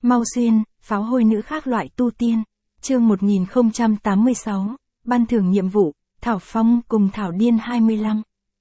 Mau Xuyên, pháo hôi nữ khác loại tu tiên. Chương 1086, ban thưởng nhiệm vụ, Thảo Phong cùng Thảo Điên 25.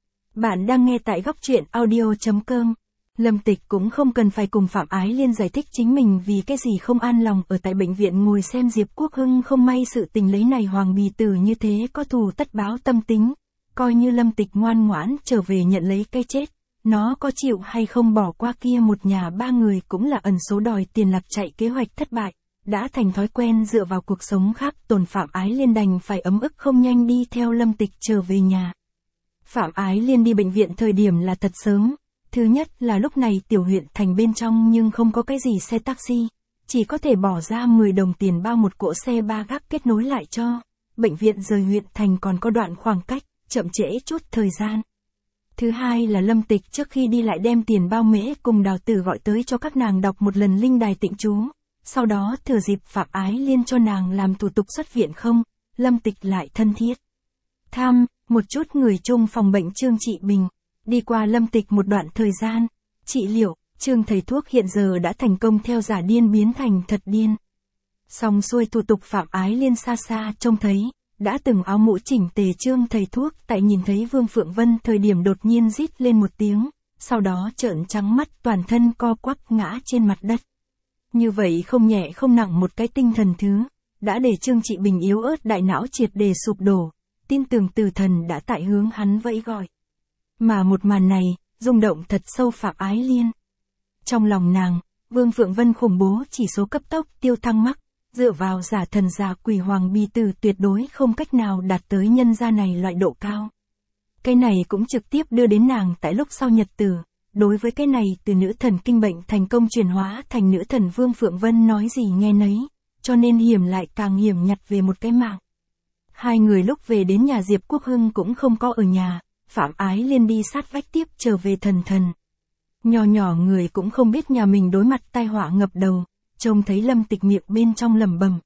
Bạn đang nghe tại góc truyện audio.com. Lâm Tịch cũng không cần phải cùng Phạm Ái Liên giải thích chính mình vì cái gì không an lòng ở tại bệnh viện ngồi xem Diệp Quốc Hưng không may sự tình lấy này hoàng bì tử như thế có thù tất báo tâm tính. Coi như Lâm Tịch ngoan ngoãn trở về nhận lấy cái chết, nó có chịu hay không bỏ qua kia một nhà ba người cũng là ẩn số đòi tiền lạc chạy kế hoạch thất bại. Đã thành thói quen dựa vào cuộc sống khác tồn Phạm Ái Liên đành phải ấm ức không nhanh đi theo Lâm Tịch trở về nhà. Phạm Ái Liên đi bệnh viện thời điểm là thật sớm. Thứ nhất là lúc này tiểu huyện thành bên trong nhưng không có cái gì xe taxi, chỉ có thể bỏ ra 10 đồng tiền bao một cỗ xe ba gác kết nối lại cho. Bệnh viện rời huyện thành còn có đoạn khoảng cách, chậm trễ chút thời gian. Thứ hai là Lâm Tịch trước khi đi lại đem tiền bao mễ cùng Đào Tử gọi tới cho các nàng đọc một lần linh đài tịnh chú. Sau đó thừa dịp Phạm Ái Liên cho nàng làm thủ tục xuất viện không, Lâm Tịch lại thân thiết thăm một chút người chung phòng bệnh Trương Trị Bình. Đi qua Lâm Tịch một đoạn thời gian trị liệu, Trương thầy thuốc hiện giờ đã thành công theo giả điên biến thành thật điên. Xong xuôi thủ tục Phạm Ái Liên xa xa trông thấy, đã từng áo mũ chỉnh tề Trương thầy thuốc tại nhìn thấy Vương Phượng Vân thời điểm đột nhiên rít lên một tiếng, sau đó trợn trắng mắt toàn thân co quắp ngã trên mặt đất. Như vậy không nhẹ không nặng một cái tinh thần thứ, đã để Trương Trị Bình yếu ớt đại não triệt để sụp đổ, tin tưởng tử thần đã tại hướng hắn vẫy gọi. Mà một màn này, rung động thật sâu Phạm Ái Liên. Trong lòng nàng, Vương Phượng Vân khủng bố chỉ số cấp tốc tiêu thăng mắc, dựa vào giả thần giả quỷ hoàng bì tử tuyệt đối không cách nào đạt tới nhân gia này loại độ cao. Cái này cũng trực tiếp đưa đến nàng tại lúc sau nhật tử. Đối với cái này từ nữ thần kinh bệnh thành công chuyển hóa thành nữ thần Vương Phượng Vân nói gì nghe nấy, cho nên hiểm lại càng hiểm nhặt về một cái mạng. Hai người lúc về đến nhà Diệp Quốc Hưng cũng không có ở nhà, Phạm Ái Liên đi sát vách tiếp trở về thần thần. Nhỏ nhỏ người cũng không biết nhà mình đối mặt tai họa ngập đầu, trông thấy Lâm Tịch miệng bên trong lẩm bẩm.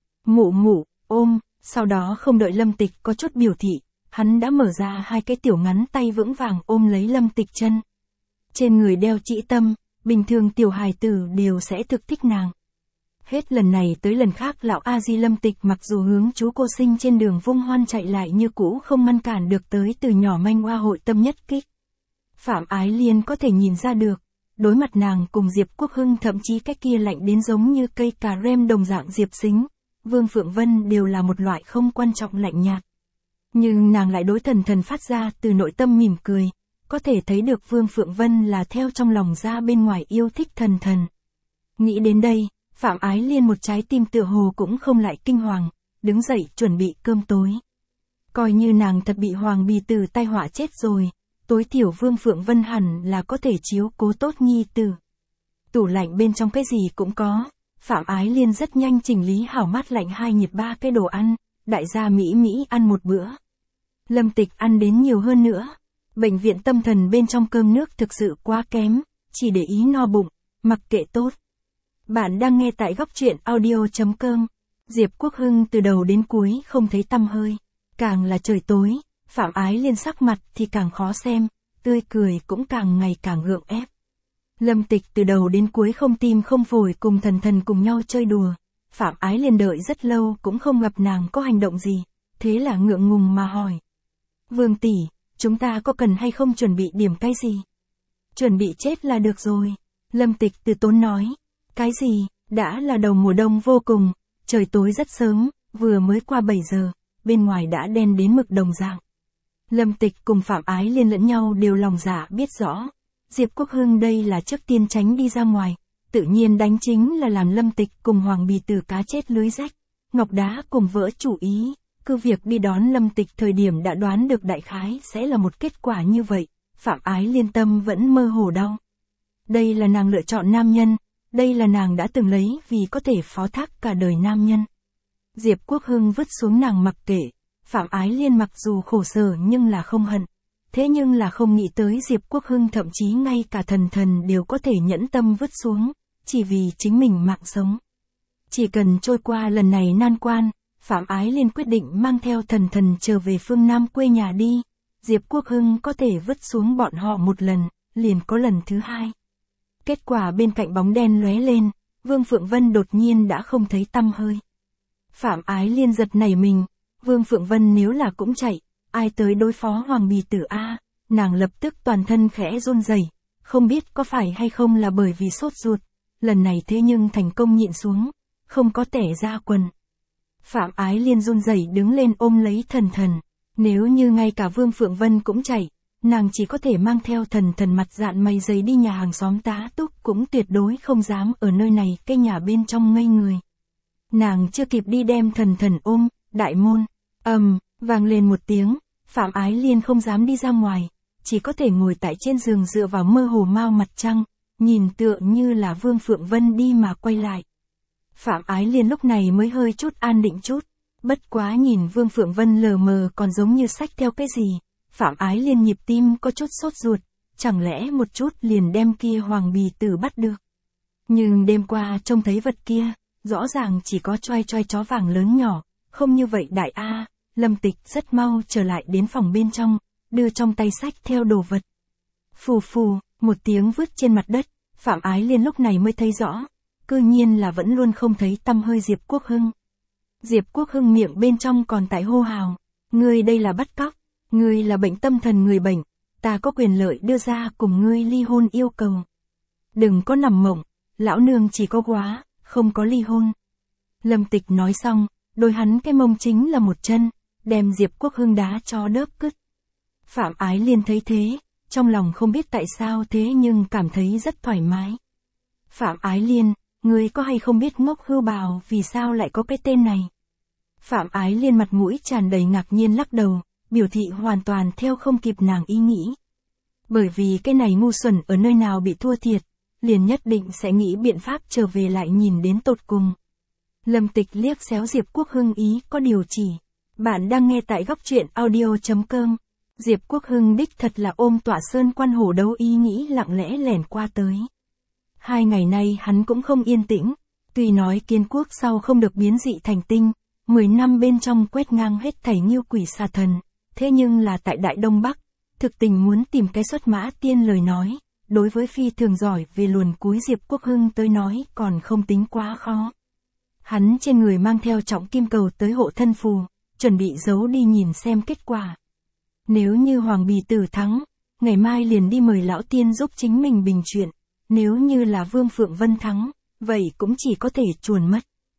Mụ mụ, ôm, sau đó không đợi Lâm Tịch có chút biểu thị, hắn đã mở ra hai cái tiểu ngắn tay vững vàng ôm lấy Lâm Tịch chân. Trên người đeo trĩ tâm, bình thường tiểu hài tử đều sẽ thực thích nàng. Hết lần này tới lần khác lão A Di Lâm Tịch mặc dù hướng chú cô sinh trên đường vung hoan chạy lại như cũ không ngăn cản được tới từ nhỏ manh hoa hội tâm nhất kích. Phạm Ái Liên có thể nhìn ra được, đối mặt nàng cùng Diệp Quốc Hưng thậm chí cái kia lạnh đến giống như cây cà rem đồng dạng Diệp Sính, Vương Phượng Vân đều là một loại không quan trọng lạnh nhạt. Nhưng nàng lại đối thần thần phát ra từ nội tâm mỉm cười. Có thể thấy được Vương Phượng Vân là theo trong lòng ra bên ngoài yêu thích thần thần. Nghĩ đến đây, Phạm Ái Liên một trái tim tựa hồ cũng không lại kinh hoàng, đứng dậy chuẩn bị cơm tối. Coi như nàng thật bị hoàng bì tử tai họa chết rồi, tối thiểu Vương Phượng Vân hẳn là có thể chiếu cố tốt nhi tử. Tủ lạnh bên trong cái gì cũng có, Phạm Ái Liên rất nhanh chỉnh lý hảo mát lạnh hai nhiệt ba cái đồ ăn, đại gia Mỹ ăn một bữa. Lâm Tịch ăn đến nhiều hơn nữa. Bệnh viện tâm thần bên trong cơm nước thực sự quá kém, chỉ để ý no bụng, mặc kệ tốt. Bạn đang nghe tại góc truyện audio.com. Diệp Quốc Hưng từ đầu đến cuối không thấy tăm hơi. Càng là trời tối, Phạm Ái Liên sắc mặt thì càng khó xem, tươi cười cũng càng ngày càng gượng ép. Lâm Tịch từ đầu đến cuối không tim không phổi cùng thần thần cùng nhau chơi đùa. Phạm Ái Liên đợi rất lâu cũng không gặp nàng có hành động gì, thế là ngượng ngùng mà hỏi. Vương tỷ, chúng ta có cần hay không chuẩn bị điểm cái gì? Chuẩn bị chết là được rồi. Lâm Tịch từ tốn nói. Cái gì, đã là đầu mùa đông vô cùng, trời tối rất sớm, vừa mới qua 7 giờ, bên ngoài đã đen đến mực đồng dạng. Lâm Tịch cùng Phạm Ái Liên lẫn nhau đều lòng dạ biết rõ. Diệp Quốc Hưng đây là trước tiên tránh đi ra ngoài, tự nhiên đánh chính là làm Lâm Tịch cùng hoàng bì tử cá chết lưới rách, ngọc đá cùng vỡ chủ ý. Cứ việc đi đón Lâm Tịch thời điểm đã đoán được đại khái sẽ là một kết quả như vậy, Phạm Ái Liên tâm vẫn mơ hồ đau. Đây là nàng lựa chọn nam nhân, đây là nàng đã từng lấy vì có thể phó thác cả đời nam nhân. Diệp Quốc Hưng vứt xuống nàng mặc kệ, Phạm Ái Liên mặc dù khổ sở nhưng là không hận. Thế nhưng là không nghĩ tới Diệp Quốc Hưng thậm chí ngay cả thần thần đều có thể nhẫn tâm vứt xuống, chỉ vì chính mình mạng sống. Chỉ cần trôi qua lần này nan quan, Phạm Ái Liên quyết định mang theo thần thần trở về phương Nam quê nhà đi. Diệp Quốc Hưng có thể vứt xuống bọn họ một lần, liền có lần thứ hai. Kết quả bên cạnh bóng đen lóe lên, Vương Phượng Vân đột nhiên đã không thấy tăm hơi. Phạm Ái Liên giật nảy mình, Vương Phượng Vân nếu là cũng chạy, ai tới đối phó Hoàng Bì Tử a? Nàng lập tức toàn thân khẽ run rẩy, không biết có phải hay không là bởi vì sốt ruột, lần này thế nhưng thành công nhịn xuống, không có tẻ ra quần. Phạm Ái Liên run rẩy đứng lên ôm lấy Thần Thần, nếu như ngay cả Vương Phượng Vân cũng chạy, nàng chỉ có thể mang theo Thần Thần mặt dạn mày dày đi nhà hàng xóm tá túc, cũng tuyệt đối không dám ở nơi này cái nhà bên trong ngây người. Nàng chưa kịp đi đem Thần Thần ôm, đại môn, vang lên một tiếng, Phạm Ái Liên không dám đi ra ngoài, chỉ có thể ngồi tại trên giường dựa vào mơ hồ mau mặt trăng, nhìn tựa như là Vương Phượng Vân đi mà quay lại. Phạm Ái Liên lúc này mới hơi chút an định chút, bất quá nhìn Vương Phượng Vân lờ mờ còn giống như xách theo cái gì, Phạm Ái Liên nhịp tim có chút sốt ruột, chẳng lẽ một chút liền đem kia Hoàng Bì Tử bắt được. Nhưng đêm qua trông thấy vật kia, rõ ràng chỉ có choai choai chó vàng lớn nhỏ, không như vậy đại a. Lâm Tịch rất mau trở lại đến phòng bên trong, đưa trong tay sách theo đồ vật. Phù phù, một tiếng vứt trên mặt đất, Phạm Ái Liên lúc này mới thấy rõ, cư nhiên là vẫn luôn không thấy tăm hơi Diệp Quốc Hưng. Diệp Quốc Hưng miệng bên trong còn tại hô hào, ngươi đây là bắt cóc, ngươi là bệnh tâm thần người bệnh, ta có quyền lợi đưa ra cùng ngươi ly hôn yêu cầu. Đừng có nằm mộng, lão nương chỉ có quá, không có ly hôn. Lâm Tịch nói xong, đôi hắn cái mông chính là một chân, đem Diệp Quốc Hưng đá cho đớp cứt. Phạm Ái Liên thấy thế, trong lòng không biết tại sao thế nhưng cảm thấy rất thoải mái. Phạm Ái Liên, ngươi có hay không biết Ngốc Hưu Bào vì sao lại có cái tên này? Phạm Ái Liên mặt mũi tràn đầy ngạc nhiên lắc đầu, biểu thị hoàn toàn theo không kịp nàng ý nghĩ. Bởi vì cái này ngu xuẩn ở nơi nào bị thua thiệt, liền nhất định sẽ nghĩ biện pháp trở về lại nhìn đến tột cùng. Lâm Tịch liếc xéo Diệp Quốc Hưng ý có điều chỉ. Bạn đang nghe tại góc truyện audio.com. Diệp Quốc Hưng đích thật là ôm tọa sơn quan hổ đấu ý nghĩ lặng lẽ lẻn qua tới. 2 ngày nay hắn cũng không yên tĩnh, tuy nói Kiến Quốc sau không được biến dị thành tinh, 10 năm bên trong quét ngang hết thảy Nghiêu Quỷ Xà Thần, thế nhưng là tại Đại Đông Bắc, thực tình muốn tìm cái xuất mã tiên lời nói, đối với phi thường giỏi về luồn cúi Diệp Quốc Hưng tới nói còn không tính quá khó. Hắn trên người mang theo trọng kim cầu tới hộ thân phù, chuẩn bị giấu đi nhìn xem kết quả. Nếu như Hoàng Bì Tử thắng, ngày mai liền đi mời lão tiên giúp chính mình bình chuyện, nếu như là Vương Phượng Vân thắng, vậy cũng chỉ có thể chuồn mất.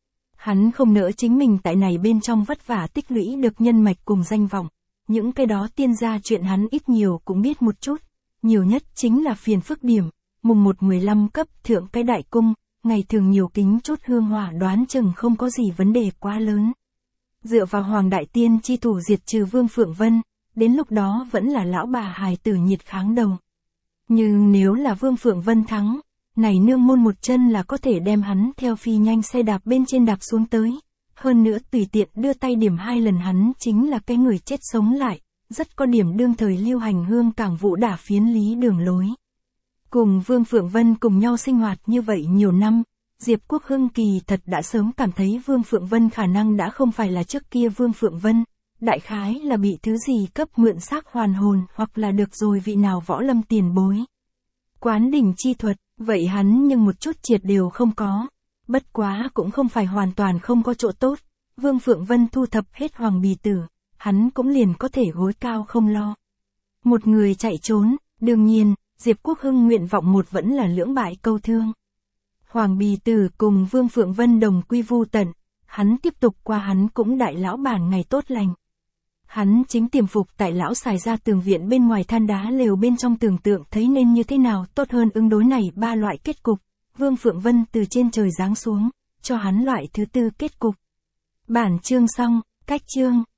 Hắn không nỡ chính mình tại này bên trong vất vả tích lũy được nhân mạch cùng danh vọng, những cái đó tiên gia chuyện hắn ít nhiều cũng biết một chút, nhiều nhất chính là phiền phức điểm, mùng 1-15 cấp thượng cái đại cung, ngày thường nhiều kính chút hương hỏa đoán chừng không có gì vấn đề quá lớn. Dựa vào Hoàng Đại Tiên chi thủ diệt trừ Vương Phượng Vân, đến lúc đó vẫn là lão bà hài tử nhiệt kháng đầu. Nhưng nếu là Vương Phượng Vân thắng, này nương môn một chân là có thể đem hắn theo phi nhanh xe đạp bên trên đạp xuống tới. Hơn nữa tùy tiện đưa tay điểm 2 lần hắn chính là cái người chết sống lại, rất có điểm đương thời lưu hành hương cảng vũ đả phiến lý đường lối. Cùng Vương Phượng Vân cùng nhau sinh hoạt như vậy nhiều năm, Diệp Quốc Hưng kỳ thật đã sớm cảm thấy Vương Phượng Vân khả năng đã không phải là trước kia Vương Phượng Vân, đại khái là bị thứ gì cấp mượn xác hoàn hồn hoặc là được rồi vị nào võ lâm tiền bối. Quán đỉnh chi thuật, vậy hắn nhưng một chút triệt đều không có. Bất quá cũng không phải hoàn toàn không có chỗ tốt, Vương Phượng Vân thu thập hết Hoàng Bì Tử, hắn cũng liền có thể gối cao không lo. Một người chạy trốn, đương nhiên, Diệp Quốc Hưng nguyện vọng một vẫn là lưỡng bại câu thương. Hoàng Bì Tử cùng Vương Phượng Vân đồng quy vu tận, hắn tiếp tục qua hắn cũng đại lão bản ngày tốt lành. Hắn chính tiềm phục tại lão xài ra tường viện bên ngoài than đá lều bên trong tưởng tượng thấy nên như thế nào tốt hơn ứng đối này 3 loại kết cục. Vương Phượng Vân từ trên trời giáng xuống, cho hắn loại thứ 4 kết cục. Bản chương xong, cách chương.